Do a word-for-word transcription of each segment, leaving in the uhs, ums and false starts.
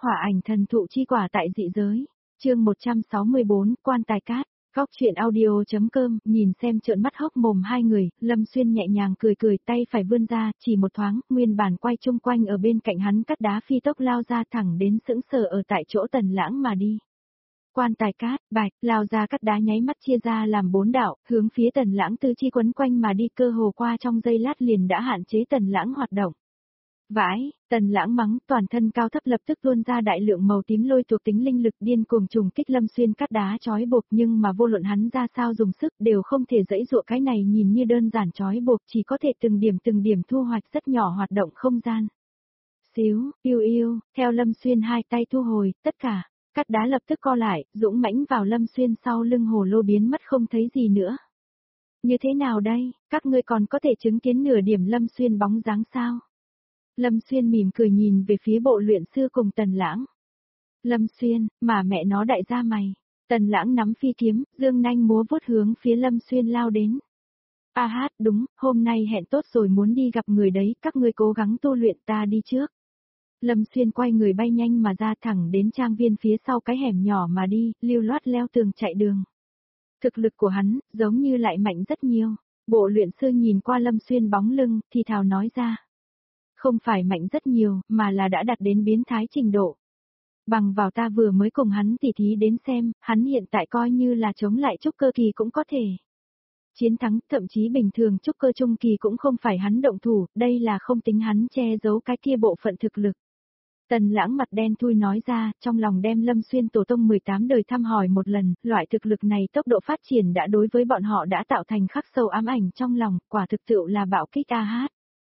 Hỏa ảnh thần thụ chi quả tại dị giới. Chương một trăm sáu mươi bốn, quan tài cát. Góc truyện audio.com, nhìn xem trợn mắt hốc mồm hai người, Lâm Xuyên nhẹ nhàng cười cười, tay phải vươn ra, chỉ một thoáng, nguyên bản quay chung quanh ở bên cạnh hắn cắt đá phi tốc lao ra thẳng đến sững sờ ở tại chỗ Tần Lãng mà đi. Quan tài cát, bạch, lao ra cắt đá nháy mắt chia ra làm bốn đạo, hướng phía Tần Lãng tư chi quấn quanh mà đi, cơ hồ qua trong giây lát liền đã hạn chế Tần Lãng hoạt động. Vãi, Tần Lãng mắng, toàn thân cao thấp lập tức tuôn ra đại lượng màu tím lôi thuộc tính linh lực điên cuồng trùng kích Lâm Xuyên cắt đá chói buộc, nhưng mà vô luận hắn ra sao dùng sức đều không thể dãy dụa, cái này nhìn như đơn giản chói buộc chỉ có thể từng điểm từng điểm thu hoạch rất nhỏ hoạt động không gian. Xíu, yêu yêu, theo Lâm Xuyên hai tay thu hồi, tất cả, cắt đá lập tức co lại, dũng mãnh vào Lâm Xuyên sau lưng hồ lô biến mất không thấy gì nữa. Như thế nào đây, các ngươi còn có thể chứng kiến nửa điểm Lâm Xuyên bóng dáng sao? Lâm Xuyên mỉm cười nhìn về phía bộ luyện sư cùng Tần Lãng. Lâm Xuyên, mà mẹ nó đại gia mày. Tần Lãng nắm phi kiếm, dương nanh múa vuốt hướng phía Lâm Xuyên lao đến. A hát, đúng, hôm nay hẹn tốt rồi muốn đi gặp người đấy, các ngươi cố gắng tu luyện, ta đi trước. Lâm Xuyên quay người bay nhanh mà ra thẳng đến trang viên phía sau cái hẻm nhỏ mà đi, lưu loát leo tường chạy đường. Thực lực của hắn, giống như lại mạnh rất nhiều. Bộ luyện sư nhìn qua Lâm Xuyên bóng lưng, thì thào nói ra. Không phải mạnh rất nhiều, mà là đã đạt đến biến thái trình độ. Bằng vào ta vừa mới cùng hắn tỉ thí đến xem, hắn hiện tại coi như là chống lại trúc cơ kỳ cũng có thể. Chiến thắng, thậm chí bình thường trúc cơ trung kỳ cũng không phải hắn động thủ, đây là không tính hắn che giấu cái kia bộ phận thực lực. Tần Lãng mặt đen thui nói ra, trong lòng đem Lâm Xuyên tổ tông mười tám đời thăm hỏi một lần, loại thực lực này tốc độ phát triển đã đối với bọn họ đã tạo thành khắc sâu ám ảnh trong lòng, quả thực sự là bạo kích a hát.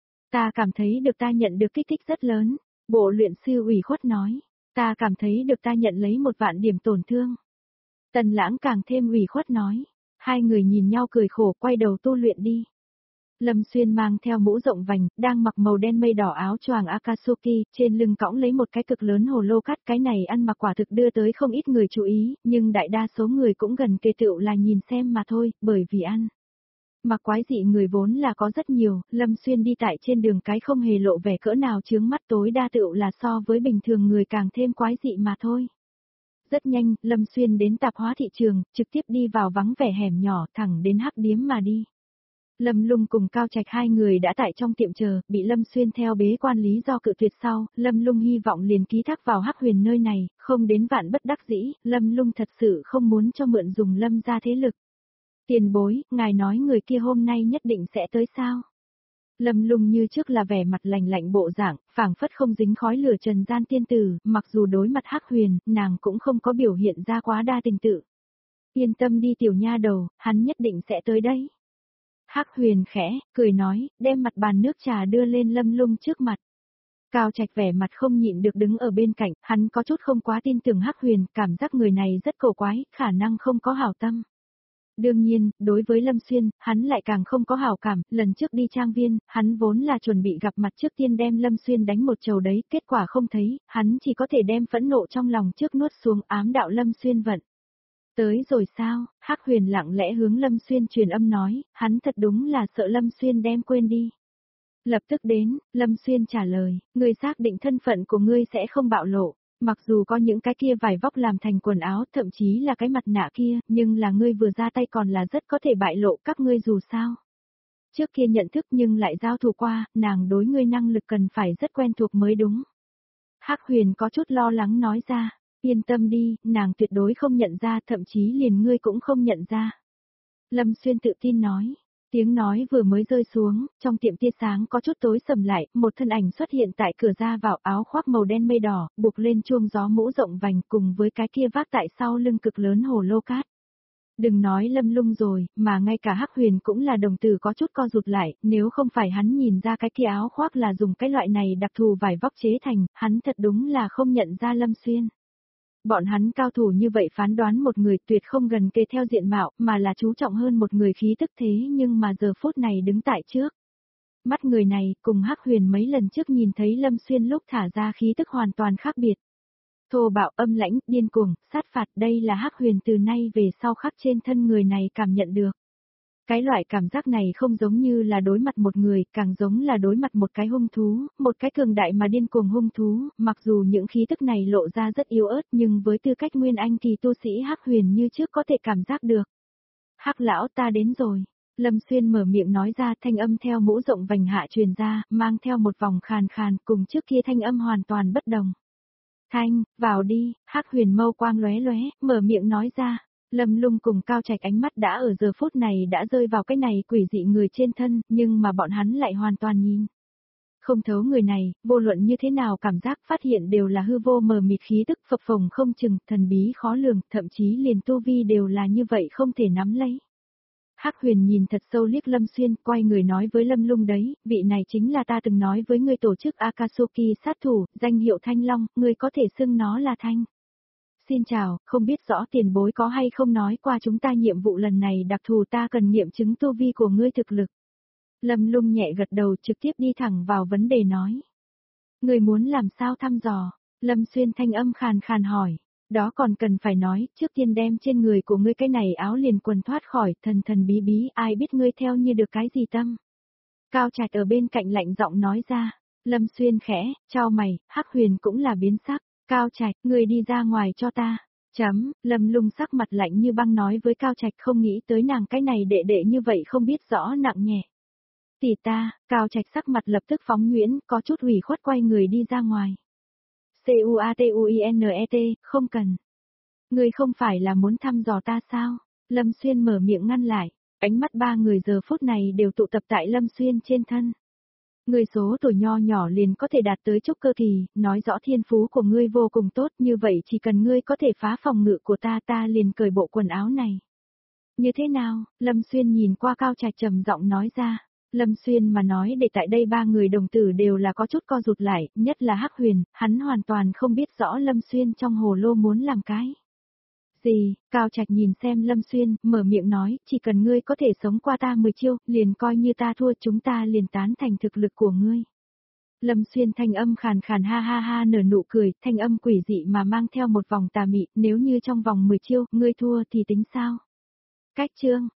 Ta cảm thấy được ta nhận được kích thích rất lớn, bộ luyện sư ủy khuất nói, ta cảm thấy được ta nhận lấy một vạn điểm tổn thương. Tần Lãng càng thêm ủy khuất nói, hai người nhìn nhau cười khổ quay đầu tu luyện đi. Lâm Xuyên mang theo mũ rộng vành, đang mặc màu đen mây đỏ áo choàng Akatsuki, trên lưng cõng lấy một cái cực lớn hồ lô cát, cái này ăn mặc quả thực đưa tới không ít người chú ý, nhưng đại đa số người cũng gần kề tựu là nhìn xem mà thôi, bởi vì ăn. Mặc quái dị người vốn là có rất nhiều, Lâm Xuyên đi tại trên đường cái không hề lộ vẻ cỡ nào chướng mắt, tối đa tựu là so với bình thường người càng thêm quái dị mà thôi. Rất nhanh, Lâm Xuyên đến tạp hóa thị trường, trực tiếp đi vào vắng vẻ hẻm nhỏ, thẳng đến hắc điếm mà đi. Lâm Lung cùng Cao Trạch hai người đã tại trong tiệm chờ, bị Lâm Xuyên theo bế quan lý do cự tuyệt sau, Lâm Lung hy vọng liền ký thác vào Hắc Huyền nơi này, không đến vạn bất đắc dĩ, Lâm Lung thật sự không muốn cho mượn dùng Lâm ra thế lực. Tiền bối, ngài nói người kia hôm nay nhất định sẽ tới sao? Lâm Lung như trước là vẻ mặt lạnh lạnh bộ dạng, phảng phất không dính khói lửa trần gian tiên tử, mặc dù đối mặt Hắc Huyền, nàng cũng không có biểu hiện ra quá đa tình tự. Yên tâm đi tiểu nha đầu, hắn nhất định sẽ tới đấy. Hắc Huyền khẽ, cười nói, đem mặt bàn nước trà đưa lên Lâm Lung trước mặt. Cao Trạch vẻ mặt không nhịn được đứng ở bên cạnh, hắn có chút không quá tin tưởng Hắc Huyền, cảm giác người này rất cổ quái, khả năng không có hảo tâm. Đương nhiên, đối với Lâm Xuyên, hắn lại càng không có hảo cảm, lần trước đi trang viên, hắn vốn là chuẩn bị gặp mặt trước tiên đem Lâm Xuyên đánh một chầu đấy, kết quả không thấy, hắn chỉ có thể đem phẫn nộ trong lòng trước nuốt xuống, ám đạo Lâm Xuyên vận. Tới rồi sao, Hắc Huyền lặng lẽ hướng Lâm Xuyên truyền âm nói, hắn thật đúng là sợ Lâm Xuyên đem quên đi. Lập tức đến, Lâm Xuyên trả lời, ngươi xác định thân phận của ngươi sẽ không bạo lộ, mặc dù có những cái kia vải vóc làm thành quần áo, thậm chí là cái mặt nạ kia, nhưng là ngươi vừa ra tay còn là rất có thể bại lộ các ngươi dù sao. Trước kia nhận thức nhưng lại giao thủ qua, nàng đối ngươi năng lực cần phải rất quen thuộc mới đúng. Hắc Huyền có chút lo lắng nói ra. Yên tâm đi, nàng tuyệt đối không nhận ra, thậm chí liền ngươi cũng không nhận ra. Lâm Xuyên tự tin nói, tiếng nói vừa mới rơi xuống, trong tiệm tia sáng có chút tối sầm lại, một thân ảnh xuất hiện tại cửa ra vào, áo khoác màu đen mây đỏ, buộc lên chuông gió mũ rộng vành cùng với cái kia vác tại sau lưng cực lớn hồ lô cát. Đừng nói Lâm Lung rồi, mà ngay cả Hắc Huyền cũng là đồng tử có chút co rụt lại, nếu không phải hắn nhìn ra cái kia áo khoác là dùng cái loại này đặc thù vải vóc chế thành, hắn thật đúng là không nhận ra Lâm Xuyên. Bọn hắn cao thủ như vậy phán đoán một người tuyệt không gần kề theo diện mạo, mà là chú trọng hơn một người khí tức, thế nhưng mà giờ phút này đứng tại trước. Mắt người này, cùng Hắc Huyền mấy lần trước nhìn thấy Lâm Xuyên lúc thả ra khí tức hoàn toàn khác biệt. Thô bạo, âm lãnh, điên cuồng, sát phạt, đây là Hắc Huyền từ nay về sau khắc trên thân người này cảm nhận được. Cái loại cảm giác này không giống như là đối mặt một người, càng giống là đối mặt một cái hung thú, một cái cường đại mà điên cuồng hung thú, mặc dù những khí tức này lộ ra rất yếu ớt nhưng với tư cách nguyên anh kỳ tu sĩ Hắc Huyền như trước có thể cảm giác được. Hắc lão ta đến rồi. Lâm Xuyên mở miệng nói ra, thanh âm theo mũ rộng vành hạ truyền ra, mang theo một vòng khàn khàn, cùng trước kia thanh âm hoàn toàn bất đồng. Thanh, vào đi, Hắc Huyền mâu quang lóe lóe, mở miệng nói ra. Lâm Lung cùng Cao Trạch ánh mắt đã ở giờ phút này đã rơi vào cái này quỷ dị người trên thân, nhưng mà bọn hắn lại hoàn toàn nhìn không thấu người này, vô luận như thế nào cảm giác phát hiện đều là hư vô mờ mịt khí tức phập phồng không chừng, thần bí khó lường, thậm chí liền tu vi đều là như vậy không thể nắm lấy. Hắc Huyền nhìn thật sâu liếc Lâm Xuyên, quay người nói với Lâm Lung đấy, vị này chính là ta từng nói với người tổ chức Akatsuki sát thủ, danh hiệu Thanh Long, người có thể xưng nó là Thanh. Xin chào, không biết rõ tiền bối có hay không nói qua chúng ta nhiệm vụ lần này đặc thù ta cần nghiệm chứng tu vi của ngươi thực lực. Lâm Lung nhẹ gật đầu trực tiếp đi thẳng vào vấn đề nói. Ngươi muốn làm sao thăm dò? Lâm Xuyên thanh âm khàn khàn hỏi. Đó còn cần phải nói, trước tiên đem trên người của ngươi cái này áo liền quần thoát khỏi, thần thần bí bí, ai biết ngươi theo như được cái gì tâm. Cao Trạch ở bên cạnh lạnh giọng nói ra. Lâm Xuyên khẽ, chau mày, Hắc Huyền cũng là biến sắc. Cao Trạch, ngươi đi ra ngoài cho ta. Chấm, Lâm Lung sắc mặt lạnh như băng nói với Cao Trạch, không nghĩ tới nàng cái này đệ đệ như vậy không biết rõ nặng nhẹ. Tỷ ta, Cao Trạch sắc mặt lập tức phóng nhuyễn, có chút ủy khuất quay người đi ra ngoài. C-U-A-T-U-I-N-E-T, không cần. Ngươi không phải là muốn thăm dò ta sao? Lâm Xuyên mở miệng ngăn lại, ánh mắt ba người giờ phút này đều tụ tập tại Lâm Xuyên trên thân. Ngươi số tuổi nho nhỏ liền có thể đạt tới trúc cơ kỳ, nói rõ thiên phú của ngươi vô cùng tốt, như vậy chỉ cần ngươi có thể phá phòng ngự của ta ta liền cởi bộ quần áo này. Như thế nào? Lâm Xuyên nhìn qua Cao Trạch trầm giọng nói ra. Lâm Xuyên mà nói để tại đây ba người đồng tử đều là có chút co rụt lại, nhất là Hắc Huyền, hắn hoàn toàn không biết rõ Lâm Xuyên trong hồ lô muốn làm cái gì. Cao Trạch nhìn xem Lâm Xuyên, mở miệng nói, chỉ cần ngươi có thể sống qua ta mười chiêu, liền coi như ta thua, chúng ta liền tán thành thực lực của ngươi. Lâm Xuyên thanh âm khàn khàn ha ha ha nở nụ cười, thanh âm quỷ dị mà mang theo một vòng tà mị, nếu như trong vòng mười chiêu, ngươi thua thì tính sao? Cách chương